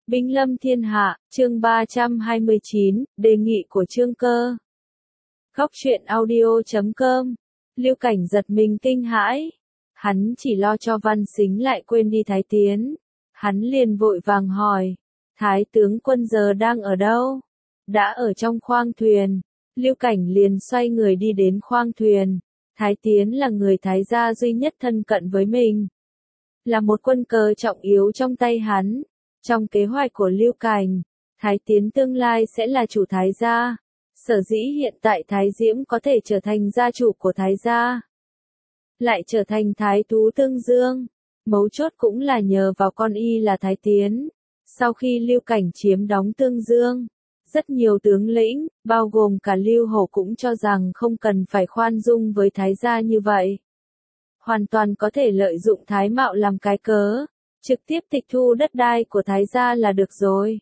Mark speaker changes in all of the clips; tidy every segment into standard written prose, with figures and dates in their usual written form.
Speaker 1: Binh lâm thiên hạ, chương 329, đề nghị của Chương Cơ. Góc truyện audio.com. Lưu Cảnh giật mình kinh hãi. Hắn chỉ lo cho Văn Sính lại quên đi Thái Tiến. Hắn liền vội vàng hỏi. Thái tướng quân giờ đang ở đâu? Đã ở trong khoang thuyền. Lưu Cảnh liền xoay người đi đến khoang thuyền. Thái Tiến là người Thái gia duy nhất thân cận với mình. Là một quân cờ trọng yếu trong tay hắn. Trong kế hoạch của Lưu Cảnh, Thái Tiến tương lai sẽ là chủ Thái gia. Sở dĩ hiện tại Thái Diễm có thể trở thành gia chủ của Thái gia, lại trở thành Thái Tú Tương Dương. Mấu chốt cũng là nhờ vào con y là Thái Tiến. Sau khi Lưu Cảnh chiếm đóng Tương Dương, rất nhiều tướng lĩnh, bao gồm cả Lưu Hổ cũng cho rằng không cần phải khoan dung với Thái gia như vậy. Hoàn toàn có thể lợi dụng Thái Mạo làm cái cớ, trực tiếp tịch thu đất đai của Thái gia là được rồi.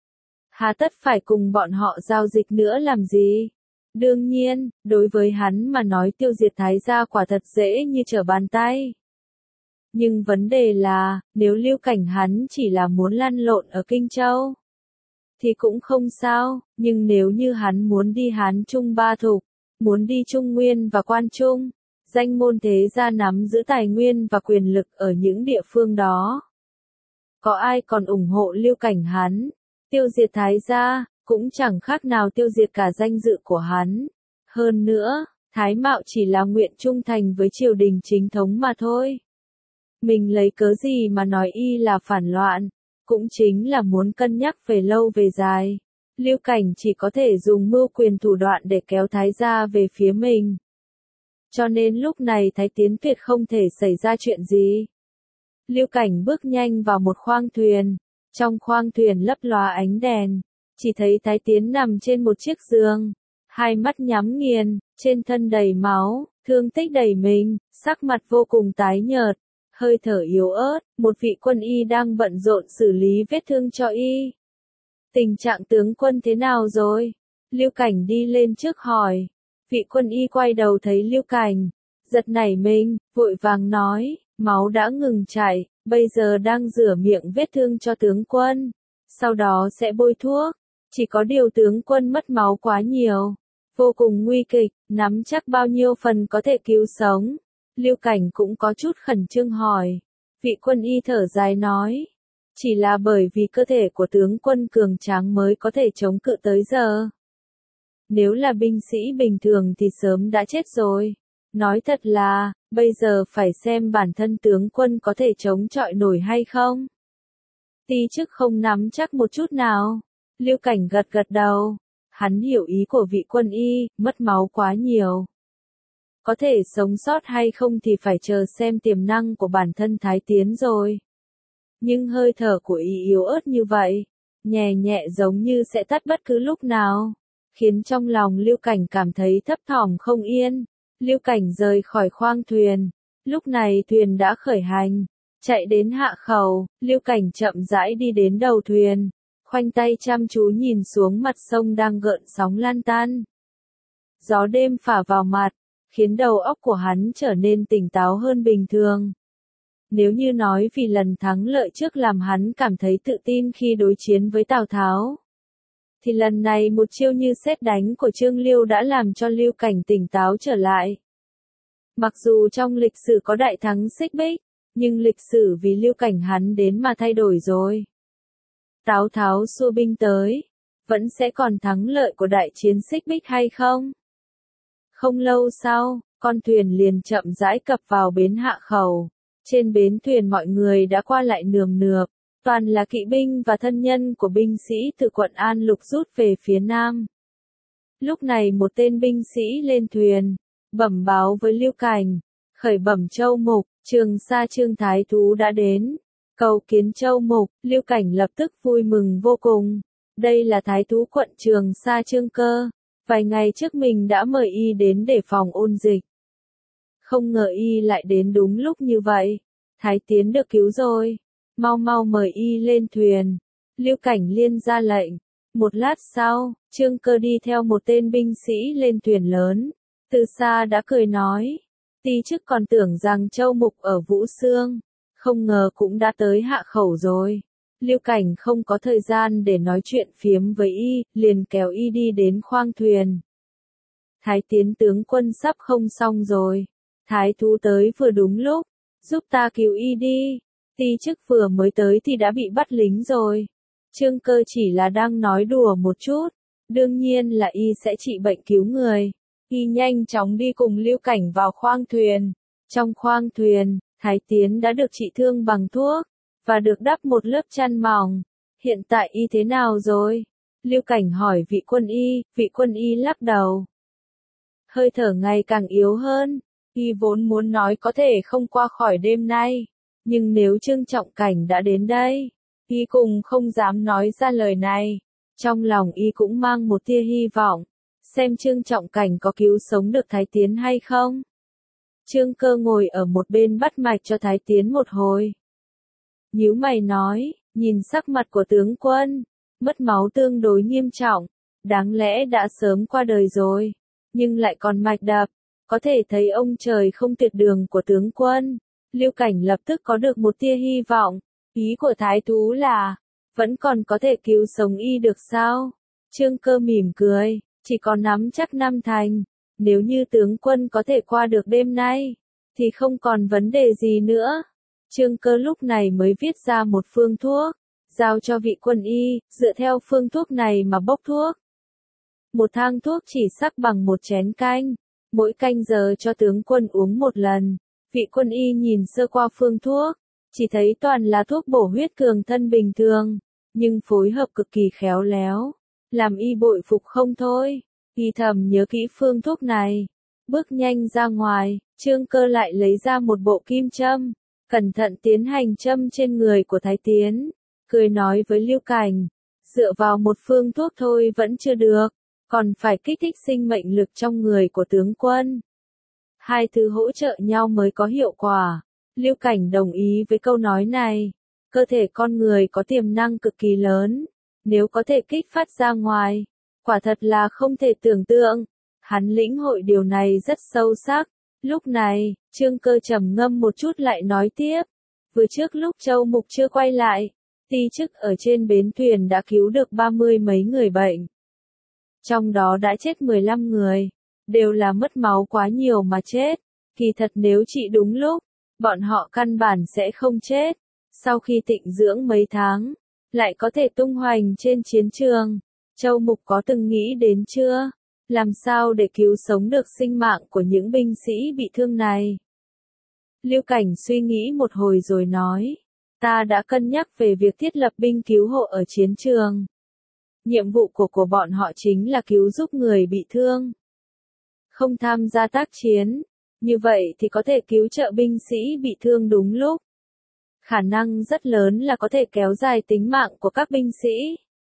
Speaker 1: Hà tất phải cùng bọn họ giao dịch nữa làm gì? Đương nhiên, đối với hắn mà nói tiêu diệt Thái gia quả thật dễ như trở bàn tay. Nhưng vấn đề là, nếu Lưu Cảnh hắn chỉ là muốn lăn lộn ở Kinh Châu, thì cũng không sao, nhưng nếu như hắn muốn đi Hán Trung Ba Thục, muốn đi Trung Nguyên và Quan Trung, danh môn thế gia nắm giữ tài nguyên và quyền lực ở những địa phương đó. Có ai còn ủng hộ Lưu Cảnh hắn? Tiêu diệt Thái gia, cũng chẳng khác nào tiêu diệt cả danh dự của hắn. Hơn nữa, Thái Mạo chỉ là nguyện trung thành với triều đình chính thống mà thôi. Mình lấy cớ gì mà nói y là phản loạn, cũng chính là muốn cân nhắc về lâu về dài. Lưu Cảnh chỉ có thể dùng mưu quyền thủ đoạn để kéo Thái gia về phía mình. Cho nên lúc này Thái Tiến tuyệt không thể xảy ra chuyện gì. Lưu Cảnh bước nhanh vào một khoang thuyền. Trong khoang thuyền lấp lóa ánh đèn, chỉ thấy Thái Tiến nằm trên một chiếc giường, hai mắt nhắm nghiền, trên thân đầy máu, thương tích đầy mình, sắc mặt vô cùng tái nhợt, hơi thở yếu ớt, một vị quân y đang bận rộn xử lý vết thương cho y. Tình trạng tướng quân thế nào rồi? Lưu Cảnh đi lên trước hỏi. Vị quân y quay đầu thấy Lưu Cảnh, giật nảy mình, vội vàng nói, máu đã ngừng chảy. Bây giờ đang rửa miệng vết thương cho tướng quân, sau đó sẽ bôi thuốc, chỉ có điều tướng quân mất máu quá nhiều, vô cùng nguy kịch, nắm chắc bao nhiêu phần có thể cứu sống. Lưu Cảnh cũng có chút khẩn trương hỏi, vị quân y thở dài nói, chỉ là bởi vì cơ thể của tướng quân cường tráng mới có thể chống cự tới giờ. Nếu là binh sĩ bình thường thì sớm đã chết rồi. Nói thật là, bây giờ phải xem bản thân tướng quân có thể chống chọi nổi hay không. Ti chức không nắm chắc một chút nào. Lưu Cảnh gật gật đầu. Hắn hiểu ý của vị quân y, mất máu quá nhiều. Có thể sống sót hay không thì phải chờ xem tiềm năng của bản thân Thái Tiến rồi. Nhưng hơi thở của y yếu ớt như vậy, nhẹ nhẹ giống như sẽ tắt bất cứ lúc nào, khiến trong lòng Lưu Cảnh cảm thấy thấp thỏm không yên. Lưu Cảnh rời khỏi khoang thuyền. Lúc này thuyền đã khởi hành, chạy đến hạ khẩu. Lưu Cảnh chậm rãi đi đến đầu thuyền, khoanh tay chăm chú nhìn xuống mặt sông đang gợn sóng lan tan. Gió đêm phả vào mặt, khiến đầu óc của hắn trở nên tỉnh táo hơn bình thường. Nếu như nói vì lần thắng lợi trước làm hắn cảm thấy tự tin khi đối chiến với Tào Tháo, thì lần này một chiêu như sét đánh của Trương Liêu đã làm cho Lưu Cảnh tỉnh táo trở lại. Mặc dù trong lịch sử có đại thắng Xích Bích, nhưng lịch sử vì Lưu Cảnh hắn đến mà thay đổi rồi. Tào Tháo xua binh tới, vẫn sẽ còn thắng lợi của đại chiến Xích Bích hay không? Không lâu sau, con thuyền liền chậm rãi cập vào bến hạ khẩu. Trên bến thuyền mọi người đã qua lại nườm nượp. Toàn là kỵ binh và thân nhân của binh sĩ từ quận An Lục rút về phía nam. Lúc này một tên binh sĩ lên thuyền, bẩm báo với Lưu Cảnh, khởi bẩm Châu Mục, Trường Sa Trương Thái Thú đã đến, cầu kiến Châu Mục. Lưu Cảnh lập tức vui mừng vô cùng. Đây là Thái Thú quận Trường Sa Trương Cơ, vài ngày trước mình đã mời y đến để phòng ôn dịch. Không ngờ y lại đến đúng lúc như vậy. Thái Tiến được cứu rồi. Mau mau mời y lên thuyền. Lưu Cảnh liên ra lệnh. Một lát sau, Trương Cơ đi theo một tên binh sĩ lên thuyền lớn. Từ xa đã cười nói. Ti chức còn tưởng rằng Châu Mục ở Vũ Xương, không ngờ cũng đã tới hạ khẩu rồi. Lưu Cảnh không có thời gian để nói chuyện phiếm với y, liền kéo y đi đến khoang thuyền. Thái Tiến tướng quân sắp không xong rồi. Thái thú tới vừa đúng lúc, giúp ta cứu y đi. Ti chức vừa mới tới thì đã bị bắt lính rồi. Trương Cơ chỉ là đang nói đùa một chút, đương nhiên là y sẽ trị bệnh cứu người. Y nhanh chóng đi cùng Lưu Cảnh vào khoang thuyền. Trong khoang thuyền, Thái Tiến đã được trị thương bằng thuốc, và được đắp một lớp chăn mỏng. Hiện tại y thế nào rồi? Lưu Cảnh hỏi vị quân y lắc đầu. Hơi thở ngày càng yếu hơn, y vốn muốn nói có thể không qua khỏi đêm nay, nhưng nếu Trương Trọng Cảnh đã đến đây, y cùng không dám nói ra lời này. Trong lòng y cũng mang một tia hy vọng, xem Trương Trọng Cảnh có cứu sống được Thái Tiến hay không. Trương Cơ ngồi ở một bên bắt mạch cho Thái Tiến một hồi. Nhíu mày nói, nhìn sắc mặt của tướng quân, mất máu tương đối nghiêm trọng, đáng lẽ đã sớm qua đời rồi, nhưng lại còn mạch đập, có thể thấy ông trời không tuyệt đường của tướng quân. Lưu Cảnh lập tức có được một tia hy vọng, ý của Thái thú là, vẫn còn có thể cứu sống y được sao? Trương Cơ mỉm cười, chỉ có nắm chắc 5 thành, nếu như tướng quân có thể qua được đêm nay, thì không còn vấn đề gì nữa. Trương Cơ lúc này mới viết ra một phương thuốc, giao cho vị quân y, dựa theo phương thuốc này mà bốc thuốc. Một thang thuốc chỉ sắc bằng một chén canh, mỗi canh giờ cho tướng quân uống một lần. Vị quân y nhìn sơ qua phương thuốc, chỉ thấy toàn là thuốc bổ huyết cường thân bình thường, nhưng phối hợp cực kỳ khéo léo, làm y bội phục không thôi. Y thầm nhớ kỹ phương thuốc này, bước nhanh ra ngoài. Trương Cơ lại lấy ra một bộ kim châm, cẩn thận tiến hành châm trên người của Thái Tiến, cười nói với Lưu Cảnh, dựa vào một phương thuốc thôi vẫn chưa được, còn phải kích thích sinh mệnh lực trong người của tướng quân. Hai thứ hỗ trợ nhau mới có hiệu quả. Lưu Cảnh đồng ý với câu nói này. Cơ thể con người có tiềm năng cực kỳ lớn, nếu có thể kích phát ra ngoài, quả thật là không thể tưởng tượng. Hắn lĩnh hội điều này rất sâu sắc. Lúc này, Trương Cơ trầm ngâm một chút lại nói tiếp. Vừa trước lúc Châu Mục chưa quay lại, ti chức ở trên bến thuyền đã cứu được 30 mấy người bệnh. Trong đó đã chết 15 người, đều là mất máu quá nhiều mà chết. Kỳ thật nếu trị đúng lúc, bọn họ căn bản sẽ không chết. Sau khi tịnh dưỡng mấy tháng, lại có thể tung hoành trên chiến trường. Châu Mục có từng nghĩ đến chưa? Làm sao để cứu sống được sinh mạng của những binh sĩ bị thương này? Lưu Cảnh suy nghĩ một hồi rồi nói, ta đã cân nhắc về việc thiết lập binh cứu hộ ở chiến trường. Nhiệm vụ của bọn họ chính là cứu giúp người bị thương, không tham gia tác chiến. Như vậy thì có thể cứu trợ binh sĩ bị thương đúng lúc. Khả năng rất lớn là có thể kéo dài tính mạng của các binh sĩ.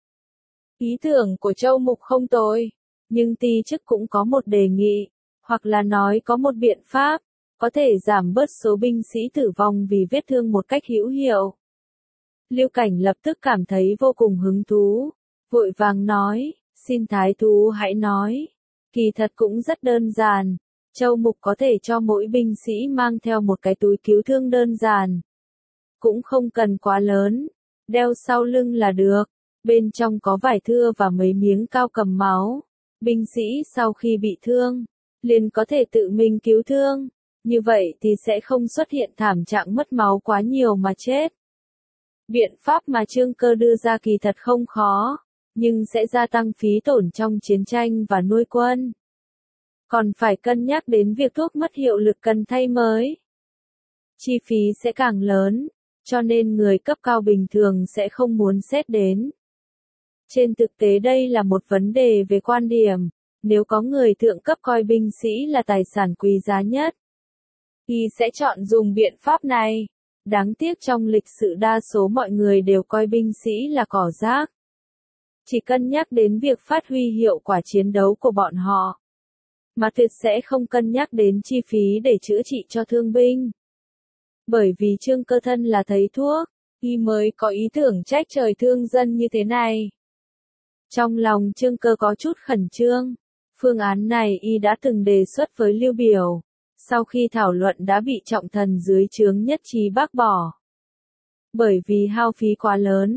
Speaker 1: Ý tưởng của Châu Mục không tồi, nhưng ti chức cũng có một đề nghị, hoặc là nói có một biện pháp, có thể giảm bớt số binh sĩ tử vong vì vết thương một cách hữu hiệu. Lưu Cảnh lập tức cảm thấy vô cùng hứng thú, vội vàng nói, xin Thái thú hãy nói. Kỳ thật cũng rất đơn giản, Châu Mục có thể cho mỗi binh sĩ mang theo một cái túi cứu thương đơn giản. Cũng không cần quá lớn, đeo sau lưng là được, bên trong có vải thưa và mấy miếng cao cầm máu. Binh sĩ sau khi bị thương, liền có thể tự mình cứu thương, như vậy thì sẽ không xuất hiện thảm trạng mất máu quá nhiều mà chết. Biện pháp mà Trương Cơ đưa ra kỳ thật không khó, nhưng sẽ gia tăng phí tổn trong chiến tranh và nuôi quân. Còn phải cân nhắc đến việc thuốc mất hiệu lực cần thay mới. Chi phí sẽ càng lớn, cho nên người cấp cao bình thường sẽ không muốn xét đến. Trên thực tế đây là một vấn đề về quan điểm, nếu có người thượng cấp coi binh sĩ là tài sản quý giá nhất, thì sẽ chọn dùng biện pháp này. Đáng tiếc trong lịch sử đa số mọi người đều coi binh sĩ là cỏ rác. Chỉ cân nhắc đến việc phát huy hiệu quả chiến đấu của bọn họ, mà tuyệt sẽ không cân nhắc đến chi phí để chữa trị cho thương binh. Bởi vì Trương Cơ thân là thầy thuốc, y mới có ý tưởng trách trời thương dân như thế này. Trong lòng Trương Cơ có chút khẩn trương, phương án này y đã từng đề xuất với Lưu Biểu, sau khi thảo luận đã bị trọng thần dưới trướng nhất trí bác bỏ. Bởi vì hao phí quá lớn,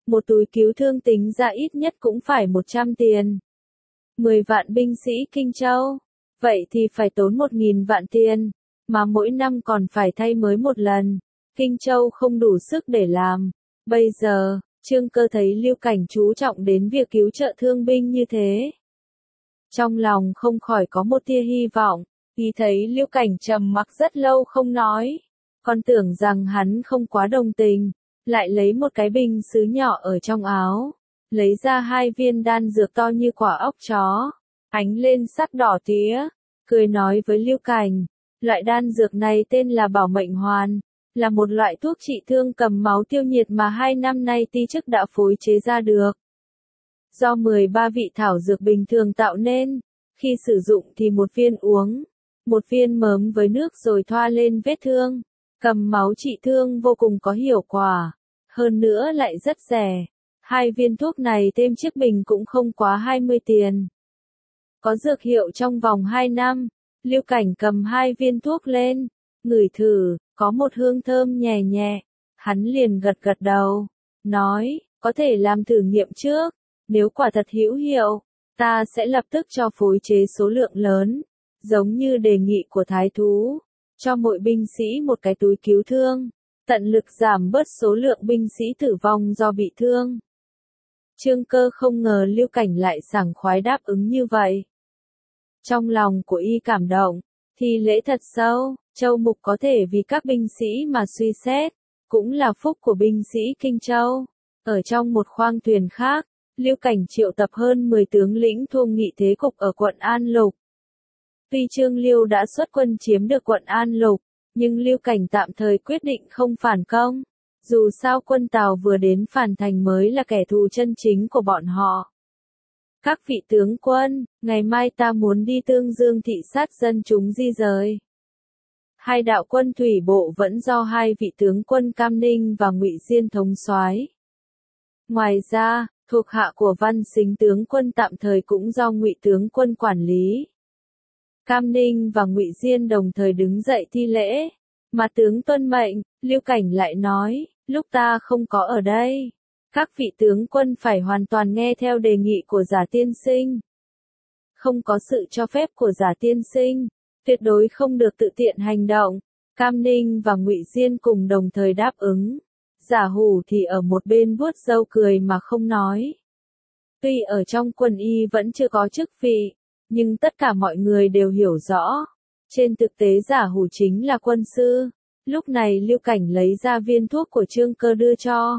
Speaker 1: Một túi cứu thương tính ra ít nhất cũng phải 100 tiền. 10 vạn binh sĩ Kinh Châu. Vậy thì phải tốn 1.000 vạn tiền. Mà mỗi năm còn phải thay mới một lần. Kinh Châu không đủ sức để làm. Bây giờ, Trương Cơ thấy Lưu Cảnh chú trọng đến việc cứu trợ thương binh như thế. Trong lòng không khỏi có một tia hy vọng. Khi thấy Lưu Cảnh trầm mặc rất lâu không nói. Còn tưởng rằng hắn không quá đồng tình. Lại lấy một cái bình sứ nhỏ ở trong áo. Lấy ra 2 viên đan dược to như quả óc chó. Ánh lên sắc đỏ tía. Cười nói với Lưu Cảnh. Loại đan dược này tên là Bảo Mệnh Hoàn. Là một loại thuốc trị thương cầm máu tiêu nhiệt mà 2 năm nay ti chức đã phối chế ra được. Do 13 vị thảo dược bình thường tạo nên. Khi sử dụng thì một viên uống. Một viên mớm với nước rồi thoa lên vết thương. Cầm máu trị thương vô cùng có hiệu quả. Hơn nữa lại rất rẻ. 2 viên thuốc này thêm chiếc bình cũng không quá 20 tiền. Có dược hiệu trong vòng 2 năm. Lưu Cảnh cầm 2 viên thuốc lên. Ngửi thử, có một hương thơm nhẹ nhẹ. Hắn liền gật gật đầu. Nói, có thể làm thử nghiệm trước. Nếu quả thật hữu hiệu, ta sẽ lập tức cho phối chế số lượng lớn. Giống như đề nghị của thái thú. Cho mỗi binh sĩ một cái túi cứu thương. Tận lực giảm bớt số lượng binh sĩ tử vong do bị thương. Trương Cơ không ngờ Lưu Cảnh lại sảng khoái đáp ứng như vậy. Trong lòng của y cảm động, thì lễ thật sâu, Châu Mục có thể vì các binh sĩ mà suy xét, cũng là phúc của binh sĩ Kinh Châu. Ở trong một khoang thuyền khác, Lưu Cảnh triệu tập hơn 10 tướng lĩnh thương nghị thế cục ở quận An Lục. Tuy Trương Liêu đã xuất quân chiếm được quận An Lục, nhưng Lưu Cảnh tạm thời quyết định không phản công. Dù sao quân Tào vừa đến Phàn Thành mới là kẻ thù chân chính của bọn họ. Các vị tướng quân, ngày mai ta muốn đi Tương Dương thị sát dân chúng di rời. 2 đạo quân thủy bộ vẫn do 2 vị tướng quân Cam Ninh và Ngụy Diên thống soái. Ngoài ra, thuộc hạ của Văn Sính tướng quân tạm thời cũng do Ngụy tướng quân quản lý. Cam Ninh và Ngụy Diên đồng thời đứng dậy thi lễ. Mà tướng tuân mệnh, Lưu Cảnh lại nói, lúc ta không có ở đây. Các vị tướng quân phải hoàn toàn nghe theo đề nghị của Giả tiên sinh. Không có sự cho phép của Giả tiên sinh, tuyệt đối không được tự tiện hành động. Cam Ninh và Ngụy Diên cùng đồng thời đáp ứng. Giả Hủ thì ở một bên vuốt râu cười mà không nói. Tuy ở trong quân y vẫn chưa có chức vị, nhưng tất cả mọi người đều hiểu rõ. Trên thực tế Giả Hủ chính là quân sư. Lúc này Lưu Cảnh lấy ra viên thuốc của Trương Cơ đưa cho.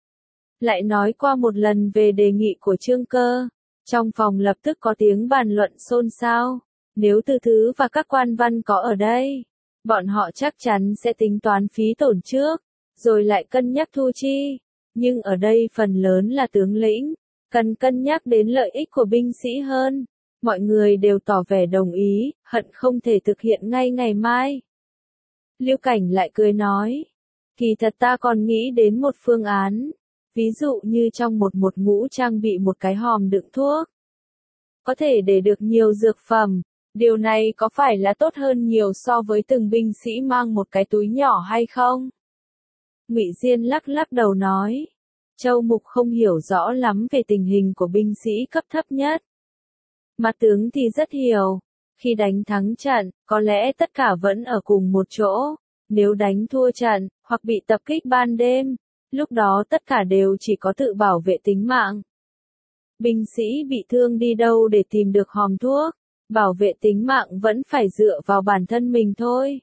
Speaker 1: Lại nói qua một lần về đề nghị của Trương Cơ. Trong phòng lập tức có tiếng bàn luận xôn xao. Nếu Từ Thứ và các quan văn có ở đây, bọn họ chắc chắn sẽ tính toán phí tổn trước, rồi lại cân nhắc thu chi. Nhưng ở đây phần lớn là tướng lĩnh, cần cân nhắc đến lợi ích của binh sĩ hơn. Mọi người đều tỏ vẻ đồng ý, hận không thể thực hiện ngay ngày mai. Lưu Cảnh lại cười nói, kỳ thật ta còn nghĩ đến một phương án. Ví dụ như trong một ngũ trang bị một cái hòm đựng thuốc. Có thể để được nhiều dược phẩm. Điều này có phải là tốt hơn nhiều so với từng binh sĩ mang một cái túi nhỏ hay không? Ngụy Diên lắc lắc đầu nói. Châu Mục không hiểu rõ lắm về tình hình của binh sĩ cấp thấp nhất. Mà tướng thì rất hiểu. Khi đánh thắng trận, có lẽ tất cả vẫn ở cùng một chỗ. Nếu đánh thua trận, hoặc bị tập kích ban đêm, lúc đó tất cả đều chỉ có tự bảo vệ tính mạng. Binh sĩ bị thương đi đâu để tìm được hòm thuốc, bảo vệ tính mạng vẫn phải dựa vào bản thân mình thôi.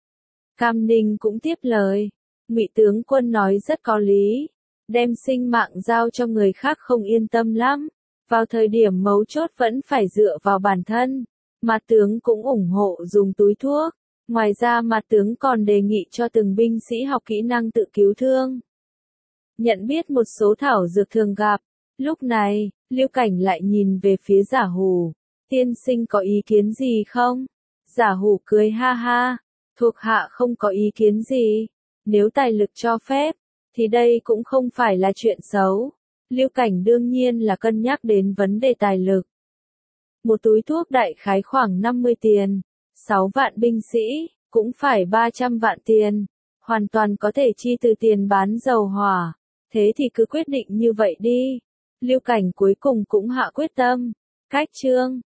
Speaker 1: Cam Ninh cũng tiếp lời, Ngụy tướng quân nói rất có lý, đem sinh mạng giao cho người khác không yên tâm lắm, vào thời điểm mấu chốt vẫn phải dựa vào bản thân. Mà tướng cũng ủng hộ dùng túi thuốc, ngoài ra mà tướng còn đề nghị cho từng binh sĩ học kỹ năng tự cứu thương. Nhận biết một số thảo dược thường gặp. Lúc này, Lưu Cảnh lại nhìn về phía Giả Hủ. Tiên sinh có ý kiến gì không? Giả Hủ cười ha ha. Thuộc hạ không có ý kiến gì. Nếu tài lực cho phép, thì đây cũng không phải là chuyện xấu. Lưu Cảnh đương nhiên là cân nhắc đến vấn đề tài lực. Một túi thuốc đại khái khoảng 50 tiền. 6 vạn binh sĩ, cũng phải 300 vạn tiền. Hoàn toàn có thể chi từ tiền bán dầu hỏa. Thế thì cứ quyết định như vậy đi. Lưu Cảnh cuối cùng cũng hạ quyết tâm. Cách chương